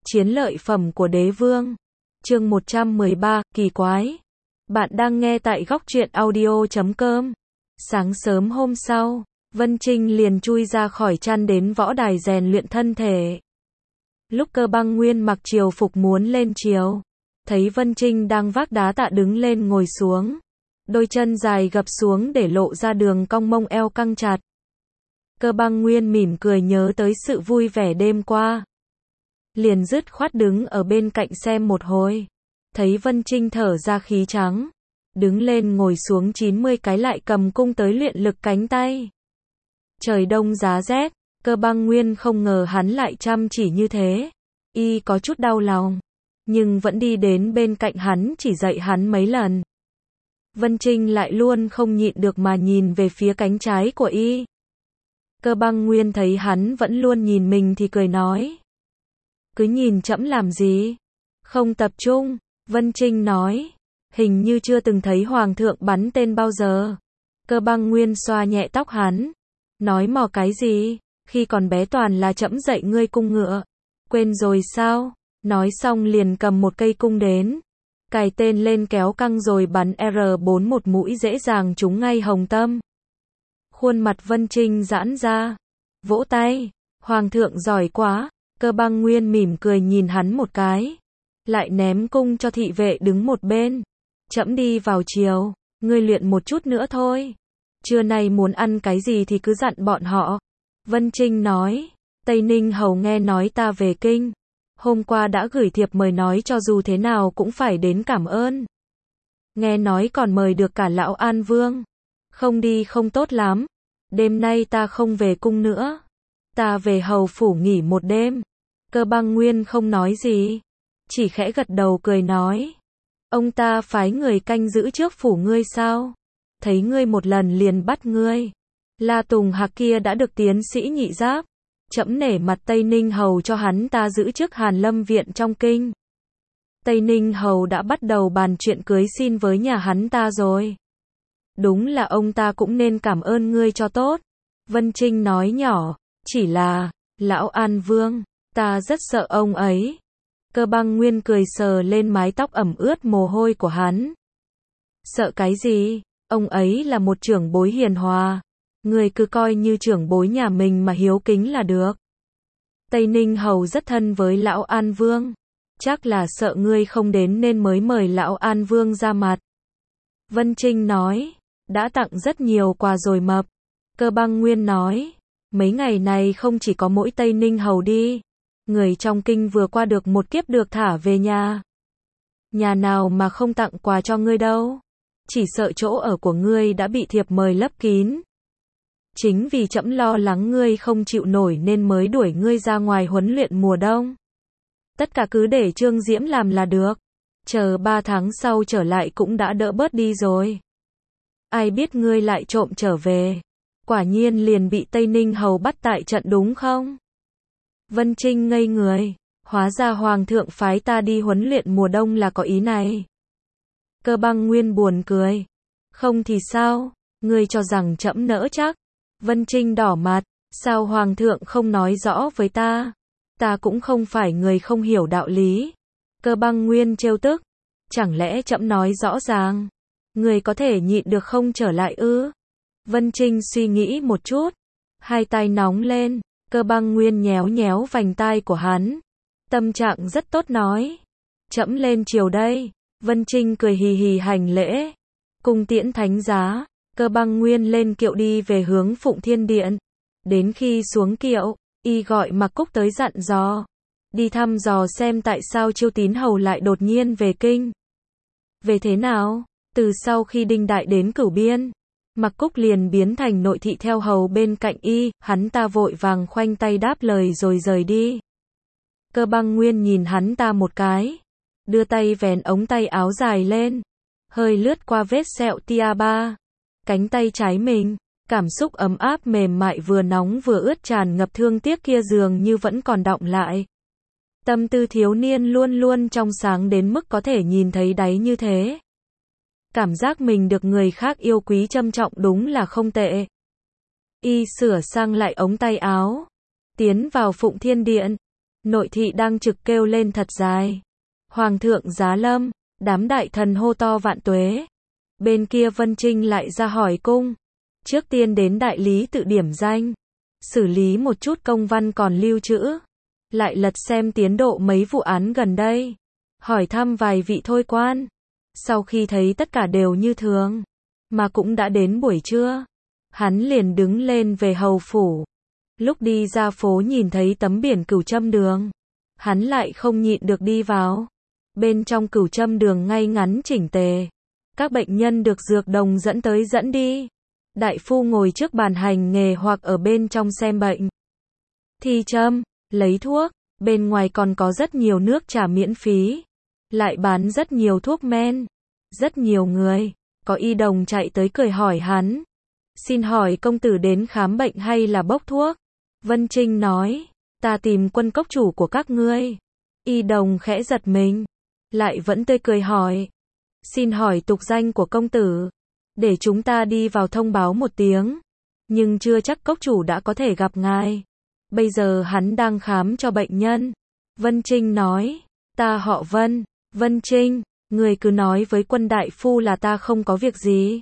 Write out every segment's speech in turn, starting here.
Chiến lợi phẩm của đế vương. Chương 113, kỳ quái. Bạn đang nghe tại góc truyện audio.com. Sáng sớm hôm sau, Vân Trinh liền chui ra khỏi chăn đến võ đài rèn luyện thân thể. Lúc Cơ Băng Nguyên mặc triều phục muốn lên triều, thấy Vân Trinh đang vác đá tạ đứng lên ngồi xuống. Đôi chân dài gập xuống để lộ ra đường cong mông eo căng chặt. Cơ Băng Nguyên mỉm cười nhớ tới sự vui vẻ đêm qua. Liền dứt khoát đứng ở bên cạnh xem một hồi. Thấy Vân Trinh thở ra khí trắng. Đứng lên ngồi xuống 90 cái lại cầm cung tới luyện lực cánh tay. Trời đông giá rét, Cơ Băng Nguyên không ngờ hắn lại chăm chỉ như thế. Y có chút đau lòng, nhưng vẫn đi đến bên cạnh hắn chỉ dạy hắn mấy lần. Vân Trinh lại luôn không nhịn được mà nhìn về phía cánh trái của Y. Cơ Băng Nguyên thấy hắn vẫn luôn nhìn mình thì cười nói. Cứ nhìn trẫm làm gì? Không tập trung, Vân Trinh nói. Hình như chưa từng thấy hoàng thượng bắn tên bao giờ. Cơ Băng Nguyên xoa nhẹ tóc hắn. Nói mò cái gì? Khi còn bé toàn là trẫm dạy ngươi cung ngựa. Quên rồi sao? Nói xong liền cầm một cây cung đến. Cài tên lên kéo căng rồi bắn R4 một mũi dễ dàng trúng ngay hồng tâm. Khuôn mặt Vân Trinh giãn ra. Vỗ tay. Hoàng thượng giỏi quá. Cơ Băng Nguyên mỉm cười nhìn hắn một cái. Lại ném cung cho thị vệ đứng một bên. Trẫm đi vào triều. Ngươi luyện một chút nữa thôi. Trưa nay muốn ăn cái gì thì cứ dặn bọn họ. Vân Trinh nói. Tây Ninh hầu nghe nói ta về kinh. Hôm qua đã gửi thiệp mời nói cho dù thế nào cũng phải đến cảm ơn. Nghe nói còn mời được cả lão An Vương. Không đi không tốt lắm. Đêm nay ta không về cung nữa. Ta về hầu phủ nghỉ một đêm. Cơ Băng Nguyên không nói gì. Chỉ khẽ gật đầu cười nói. Ông ta phái người canh giữ trước phủ ngươi sao? Thấy ngươi một lần liền bắt ngươi. La Tùng Hạc kia đã được tiến sĩ nhị giáp. Trẫm nể mặt Tây Ninh hầu cho hắn ta giữ chức Hàn Lâm viện trong kinh. Tây Ninh hầu đã bắt đầu bàn chuyện cưới xin với nhà hắn ta rồi. Đúng là ông ta cũng nên cảm ơn ngươi cho tốt. Vân Trinh nói nhỏ. Chỉ là, lão An Vương, ta rất sợ ông ấy. Cơ Băng Nguyên cười sờ lên mái tóc ẩm ướt mồ hôi của hắn. Sợ cái gì? Ông ấy là một trưởng bối hiền hòa. Người cứ coi như trưởng bối nhà mình mà hiếu kính là được. Tây Ninh hầu rất thân với lão An Vương. Chắc là sợ ngươi không đến nên mới mời lão An Vương ra mặt. Vân Trinh nói. Đã tặng rất nhiều quà rồi mập. Cơ Băng Nguyên nói. Mấy ngày này không chỉ có mỗi Tây Ninh hầu đi. Người trong kinh vừa qua được một kiếp được thả về nhà. Nhà nào mà không tặng quà cho ngươi đâu. Chỉ sợ chỗ ở của ngươi đã bị thiệp mời lấp kín. Chính vì trẫm lo lắng ngươi không chịu nổi nên mới đuổi ngươi ra ngoài huấn luyện mùa đông. Tất cả cứ để Trương Diễm làm là được. Chờ 3 tháng sau trở lại cũng đã đỡ bớt đi rồi. Ai biết ngươi lại trộm trở về. Quả nhiên liền bị Tây Ninh hầu bắt tại trận đúng không? Vân Trinh ngây người. Hóa ra hoàng thượng phái ta đi huấn luyện mùa đông là có ý này. Cơ Băng Nguyên buồn cười. Không thì sao? Ngươi cho rằng trẫm nỡ chắc? Vân Trinh đỏ mặt. Sao hoàng thượng không nói rõ với ta? Ta cũng không phải người không hiểu đạo lý. Cơ Băng Nguyên trêu tức. Chẳng lẽ trẫm nói rõ ràng? Ngươi có thể nhịn được không trở lại ư? Vân Trinh suy nghĩ một chút. Hai tay nóng lên. Cơ Băng Nguyên nhéo nhéo vành tai của hắn. Tâm trạng rất tốt nói. Trẫm lên triều đây. Vân Trinh cười hì hì hành lễ. Cung tiễn thánh giá. Cơ Băng Nguyên lên kiệu đi về hướng Phụng Thiên Điện. Đến khi xuống kiệu, y gọi Mặc Cúc tới dặn dò. Đi thăm dò xem tại sao Chiêu Tín hầu lại đột nhiên về kinh. Về thế nào? Từ sau khi Đinh Đại đến Cửu Biên, Mặc Cúc liền biến thành nội thị theo hầu bên cạnh y, hắn ta vội vàng khoanh tay đáp lời rồi rời đi. Cơ Băng Nguyên nhìn hắn ta một cái, đưa tay vén ống tay áo dài lên, hơi lướt qua vết sẹo tia ba, cánh tay trái mình, cảm xúc ấm áp mềm mại vừa nóng vừa ướt tràn ngập thương tiếc kia dường như vẫn còn đọng lại. Tâm tư thiếu niên luôn luôn trong sáng đến mức có thể nhìn thấy đáy như thế. Cảm giác mình được người khác yêu quý trân trọng đúng là không tệ. Y sửa sang lại ống tay áo, tiến vào Phụng Thiên Điện. nội thị đang trực kêu lên thật dài. Hoàng thượng giá lâm, đám đại thần hô to vạn tuế. Bên kia Vân Trinh lại ra hỏi cung. Trước tiên đến đại lý tự điểm danh, xử lý một chút công văn còn lưu trữ, lại lật xem tiến độ mấy vụ án gần đây, hỏi thăm vài vị thôi quan. Sau khi thấy tất cả đều như thường, mà cũng đã đến buổi trưa, hắn liền đứng lên về hầu phủ. Lúc đi ra phố nhìn thấy tấm biển Cửu Trâm đường, hắn lại không nhịn được đi vào. Bên trong Cửu Trâm đường ngay ngắn chỉnh tề, các bệnh nhân được dược đồng dẫn tới dẫn đi. Đại phu ngồi trước bàn hành nghề hoặc ở bên trong xem bệnh, thi châm, lấy thuốc. Bên ngoài còn có rất nhiều nước trà miễn phí, lại bán rất nhiều thuốc men. Rất nhiều người, có y đồng chạy tới cười hỏi hắn. Xin hỏi công tử đến khám bệnh hay là bốc thuốc? Vân Trinh nói, ta tìm Quân cốc chủ của các ngươi. Y đồng khẽ giật mình, lại vẫn tươi cười hỏi. Xin hỏi tục danh của công tử, để chúng ta đi vào thông báo một tiếng. Nhưng chưa chắc cốc chủ đã có thể gặp ngài. Bây giờ hắn đang khám cho bệnh nhân. Vân Trinh nói, ta họ Vân, Vân Trinh, người cứ nói với Quân đại phu là ta không có việc gì.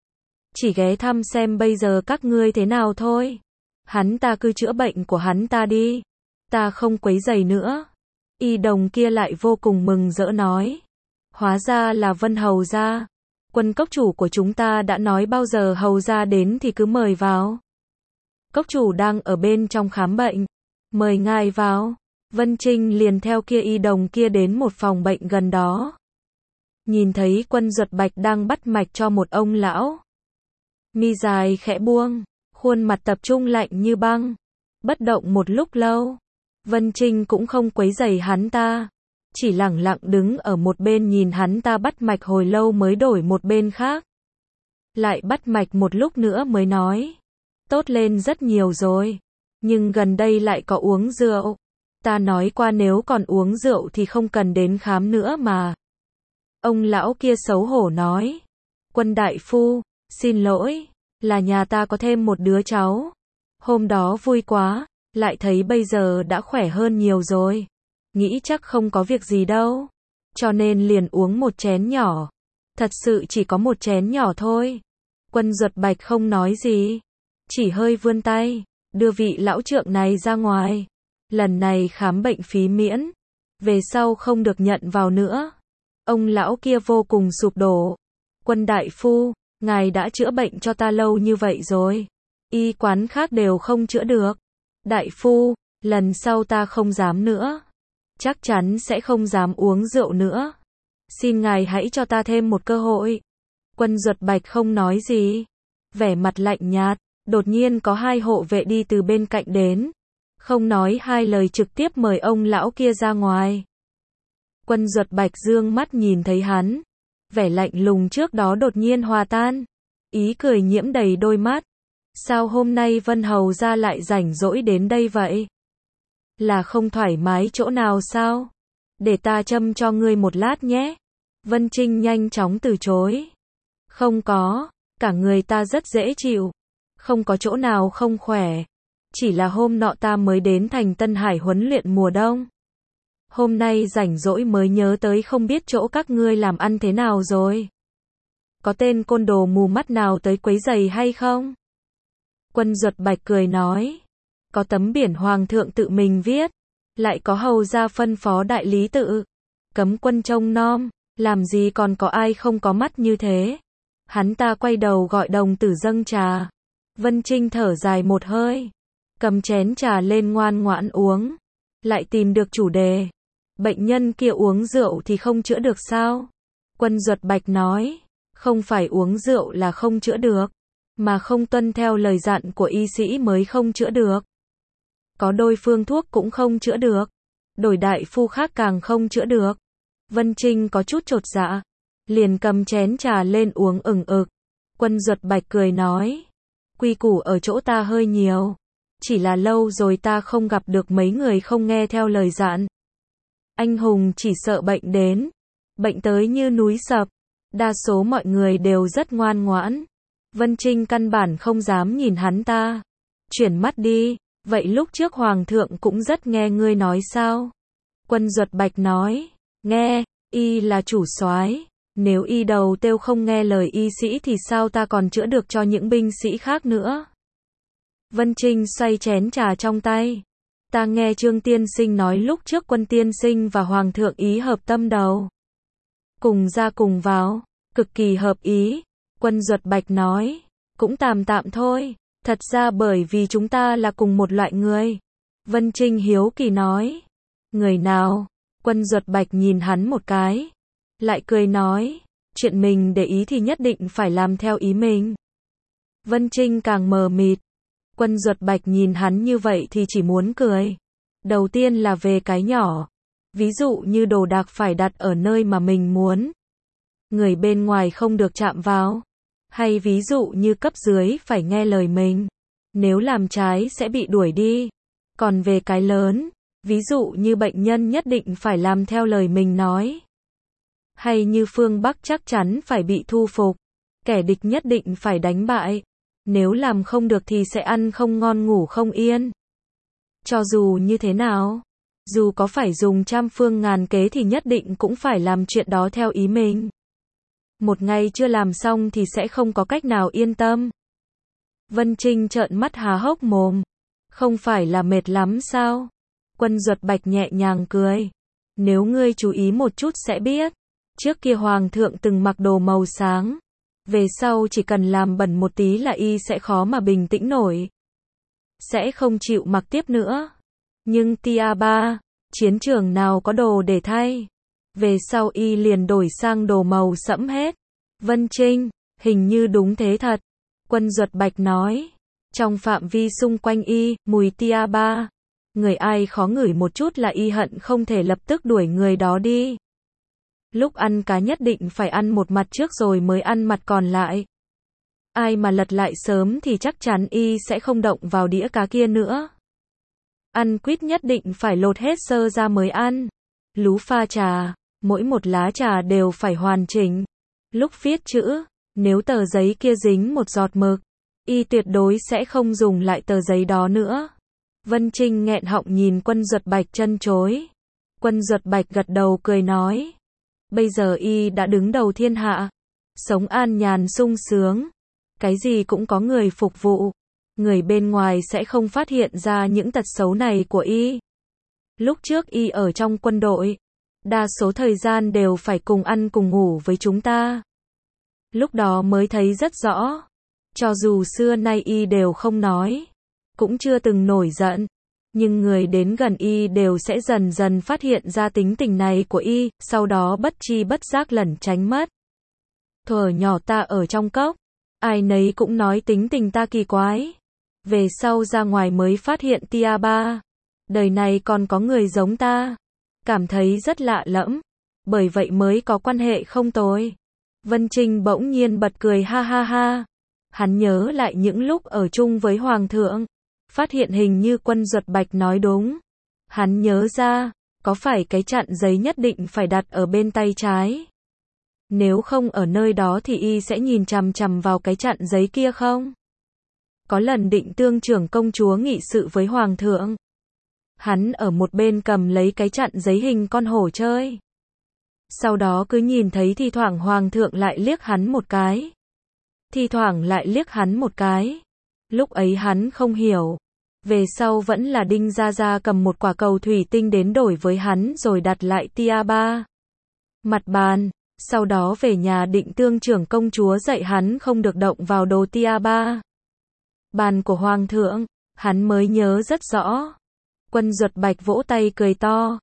Chỉ ghé thăm xem bây giờ các ngươi thế nào thôi. Hắn ta cứ chữa bệnh của hắn ta đi. Ta không quấy rầy nữa. Y đồng kia lại vô cùng mừng rỡ nói. Hóa ra là Vân hầu gia. Quân cốc chủ của chúng ta đã nói bao giờ hầu gia đến thì cứ mời vào. Cốc chủ đang ở bên trong khám bệnh. Mời ngài vào. Vân Trinh liền theo kia y đồng kia đến một phòng bệnh gần đó. Nhìn thấy Quân Duật Bạch đang bắt mạch cho một ông lão. Mi dài khẽ buông, khuôn mặt tập trung lạnh như băng. Bất động một lúc lâu. Vân Trinh cũng không quấy rầy hắn ta. Chỉ lẳng lặng đứng ở một bên nhìn hắn ta bắt mạch hồi lâu mới đổi một bên khác. Lại bắt mạch một lúc nữa mới nói. Tốt lên rất nhiều rồi. Nhưng gần đây lại có uống rượu. Ta nói qua nếu còn uống rượu thì không cần đến khám nữa mà. Ông lão kia xấu hổ nói. Quân đại phu, xin lỗi, là nhà ta có thêm một đứa cháu. Hôm đó vui quá, lại thấy bây giờ đã khỏe hơn nhiều rồi. Nghĩ chắc không có việc gì đâu. Cho nên liền uống một chén nhỏ. Thật sự chỉ có một chén nhỏ thôi. Quân Duật Bạch không nói gì. Chỉ hơi vươn tay, đưa vị lão trượng này ra ngoài. Lần này khám bệnh phí miễn. Về sau không được nhận vào nữa. Ông lão kia vô cùng sụp đổ. Quân đại phu, ngài đã chữa bệnh cho ta lâu như vậy rồi. Y quán khác đều không chữa được. Đại phu, lần sau ta không dám nữa. Chắc chắn sẽ không dám uống rượu nữa. Xin ngài hãy cho ta thêm một cơ hội. Quân Duật Bạch không nói gì. Vẻ mặt lạnh nhạt. Đột nhiên có hai hộ vệ đi từ bên cạnh đến. Không nói hai lời trực tiếp mời ông lão kia ra ngoài. Quân Duật Bạch dương mắt nhìn thấy hắn. Vẻ lạnh lùng trước đó đột nhiên hòa tan. Ý cười nhiễm đầy đôi mắt. Sao hôm nay Vân hầu gia lại rảnh rỗi đến đây vậy? Là không thoải mái chỗ nào sao? Để ta châm cho ngươi một lát nhé. Vân Trinh nhanh chóng từ chối. Không có, cả người ta rất dễ chịu. Không có chỗ nào không khỏe. Chỉ là hôm nọ ta mới đến thành Tân Hải huấn luyện mùa đông. Hôm nay rảnh rỗi mới nhớ tới không biết chỗ các ngươi làm ăn thế nào rồi. Có tên côn đồ mù mắt nào tới quấy rầy hay không? Quân Duật Bạch cười nói. Có tấm biển hoàng thượng tự mình viết. Lại có hầu gia phân phó đại lý tự. Cấm quân trông nom. Làm gì còn có ai không có mắt như thế. Hắn ta quay đầu gọi đồng tử dâng trà. Vân Trinh thở dài một hơi. Cầm chén trà lên ngoan ngoãn uống. Lại tìm được chủ đề. Bệnh nhân kia uống rượu thì không chữa được sao? Quân Duật Bạch nói. Không phải uống rượu là không chữa được. Mà không tuân theo lời dặn của y sĩ mới không chữa được. Có đôi phương thuốc cũng không chữa được. Đổi đại phu khác càng không chữa được. Vân Trinh có chút chột dạ. Liền cầm chén trà lên uống ừng ực. Quân Duật Bạch cười nói. Quy củ ở chỗ ta hơi nhiều. Chỉ là lâu rồi ta không gặp được mấy người không nghe theo lời dặn. Anh hùng chỉ sợ bệnh đến. Bệnh tới như núi sập. Đa số mọi người đều rất ngoan ngoãn. Vân Trinh căn bản không dám nhìn hắn ta. Chuyển mắt đi. Vậy lúc trước Hoàng thượng cũng rất nghe ngươi nói sao? Quân Duật Bạch nói, nghe, y là chủ soái, nếu y đầu têu không nghe lời y sĩ thì sao ta còn chữa được cho những binh sĩ khác nữa? Vân Trinh xoay chén trà trong tay. Ta nghe Trương tiên sinh nói lúc trước Quân tiên sinh và Hoàng thượng ý hợp tâm đầu. Cùng ra cùng vào, cực kỳ hợp ý. Quân Duật Bạch nói, cũng tạm tạm thôi, thật ra bởi vì chúng ta là cùng một loại người. Vân Trinh hiếu kỳ nói, người nào? Quân Duật Bạch nhìn hắn một cái, lại cười nói, chuyện mình để ý thì nhất định phải làm theo ý mình. Vân Trinh càng mờ mịt. Quân Duật Bạch nhìn hắn như vậy thì chỉ muốn cười. Đầu tiên là về cái nhỏ. Ví dụ như đồ đạc phải đặt ở nơi mà mình muốn. Người bên ngoài không được chạm vào. Hay ví dụ như cấp dưới phải nghe lời mình. Nếu làm trái sẽ bị đuổi đi. Còn về cái lớn, ví dụ như bệnh nhân nhất định phải làm theo lời mình nói. Hay như phương Bắc chắc chắn phải bị thu phục. Kẻ địch nhất định phải đánh bại. Nếu làm không được thì sẽ ăn không ngon ngủ không yên. Cho dù như thế nào, dù có phải dùng trăm phương ngàn kế thì nhất định cũng phải làm chuyện đó theo ý mình. Một ngày chưa làm xong thì sẽ không có cách nào yên tâm. Vân Trinh trợn mắt há hốc mồm. Không phải là mệt lắm sao? Quân Duật Bạch nhẹ nhàng cười. Nếu ngươi chú ý một chút sẽ biết. Trước kia Hoàng thượng từng mặc đồ màu sáng. Về sau chỉ cần làm bẩn một tí là y sẽ khó mà bình tĩnh nổi. Sẽ không chịu mặc tiếp nữa. Nhưng tia ba, chiến trường nào có đồ để thay. Về sau y liền đổi sang đồ màu sẫm hết. Vân Trinh, hình như đúng thế thật. Quân Duật Bạch nói. Trong phạm vi xung quanh y, mùi tia ba. Người ai khó ngửi một chút là y hận không thể lập tức đuổi người đó đi. Lúc ăn cá nhất định phải ăn một mặt trước rồi mới ăn mặt còn lại. Ai mà lật lại sớm thì chắc chắn y sẽ không động vào đĩa cá kia nữa. Ăn quýt nhất định phải lột hết xơ ra mới ăn. Lú pha trà, mỗi một lá trà đều phải hoàn chỉnh. Lúc viết chữ, nếu tờ giấy kia dính một giọt mực, y tuyệt đối sẽ không dùng lại tờ giấy đó nữa. Vân Trinh nghẹn họng nhìn Quân Duật Bạch chân chối. Quân Duật Bạch gật đầu cười nói. Bây giờ y đã đứng đầu thiên hạ. Sống an nhàn sung sướng. Cái gì cũng có người phục vụ. Người bên ngoài sẽ không phát hiện ra những tật xấu này của y. Lúc trước y ở trong quân đội. Đa số thời gian đều phải cùng ăn cùng ngủ với chúng ta. Lúc đó mới thấy rất rõ. Cho dù xưa nay y đều không nói. Cũng chưa từng nổi giận. Nhưng người đến gần y đều sẽ dần dần phát hiện ra tính tình này của y, sau đó bất tri bất giác lẩn tránh mất. Thuở nhỏ ta ở trong cốc, ai nấy cũng nói tính tình ta kỳ quái. Về sau ra ngoài mới phát hiện tia ba. Đời này còn có người giống ta. Cảm thấy rất lạ lẫm. Bởi vậy mới có quan hệ không tồi. Vân Trinh bỗng nhiên bật cười ha ha ha. Hắn nhớ lại những lúc ở chung với Hoàng thượng. Phát hiện hình như Quân Duật Bạch nói đúng. Hắn nhớ ra, có phải cái chặn giấy nhất định phải đặt ở bên tay trái? Nếu không ở nơi đó thì y sẽ nhìn chằm chằm vào cái chặn giấy kia không? Có lần Định Tương trưởng công chúa nghị sự với Hoàng thượng. Hắn ở một bên cầm lấy cái chặn giấy hình con hổ chơi. Sau đó cứ nhìn thấy thi thoảng Hoàng thượng lại liếc hắn một cái. Thi thoảng lại liếc hắn một cái. Lúc ấy hắn không hiểu. Về sau vẫn là Đinh Gia Gia cầm một quả cầu thủy tinh đến đổi với hắn rồi đặt lại tia ba. Mặt bàn. Sau đó về nhà Định Tương trưởng công chúa dạy hắn không được động vào đồ tia ba. Bàn của Hoàng thượng, hắn mới nhớ rất rõ. Quân Duật Bạch vỗ tay cười to.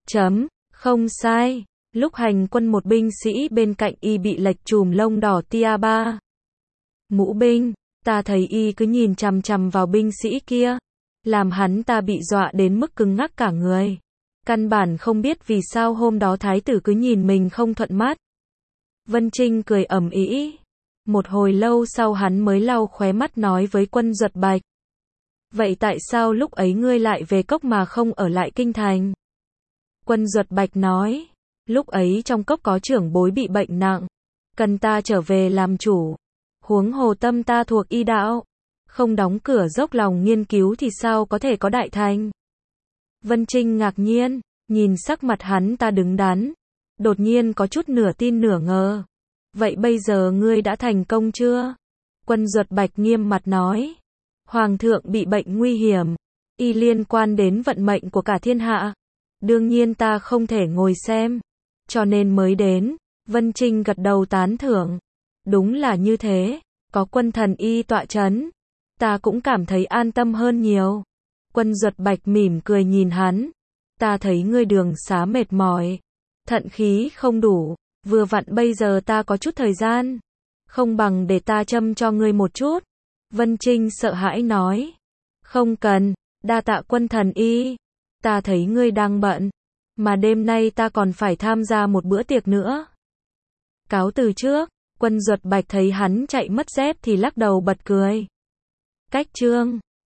Không sai. Lúc hành quân một binh sĩ bên cạnh y bị lệch chùm lông đỏ tia ba. Mũ binh, ta thấy y cứ nhìn chằm chằm vào binh sĩ kia. Làm hắn ta bị dọa đến mức cứng ngắc cả người. Căn bản không biết vì sao hôm đó thái tử cứ nhìn mình không thuận mắt. Vân Trinh cười ầm ĩ. Một hồi lâu sau hắn mới lau khóe mắt nói với Quân Duật Bạch. Vậy tại sao lúc ấy ngươi lại về cốc mà không ở lại kinh thành? Quân Duật Bạch nói. Lúc ấy trong cốc có trưởng bối bị bệnh nặng. Cần ta trở về làm chủ. Huống hồ tâm ta thuộc y đạo. Không đóng cửa dốc lòng nghiên cứu thì sao có thể có đại thành? Vân Trinh ngạc nhiên, nhìn sắc mặt hắn ta đứng đắn, đột nhiên có chút nửa tin nửa ngờ. Vậy bây giờ ngươi đã thành công chưa? Quân Duật Bạch nghiêm mặt nói. Hoàng thượng bị bệnh nguy hiểm, y liên quan đến vận mệnh của cả thiên hạ. Đương nhiên ta không thể ngồi xem, cho nên mới đến. Vân Trinh gật đầu tán thưởng. Đúng là như thế, có quân thần y tọa chấn, ta cũng cảm thấy an tâm hơn nhiều. Quân Duật Bạch mỉm cười nhìn hắn. Ta thấy ngươi đường xá mệt mỏi, thận khí không đủ, vừa vặn bây giờ ta có chút thời gian, không bằng để ta châm cho ngươi một chút. Vân Trinh sợ hãi nói. Không cần, đa tạ quân thần y, ta thấy ngươi đang bận, mà đêm nay ta còn phải tham gia một bữa tiệc nữa. Cáo từ trước. Quân Duật Bạch thấy hắn chạy mất dép thì lắc đầu bật cười. Cách chương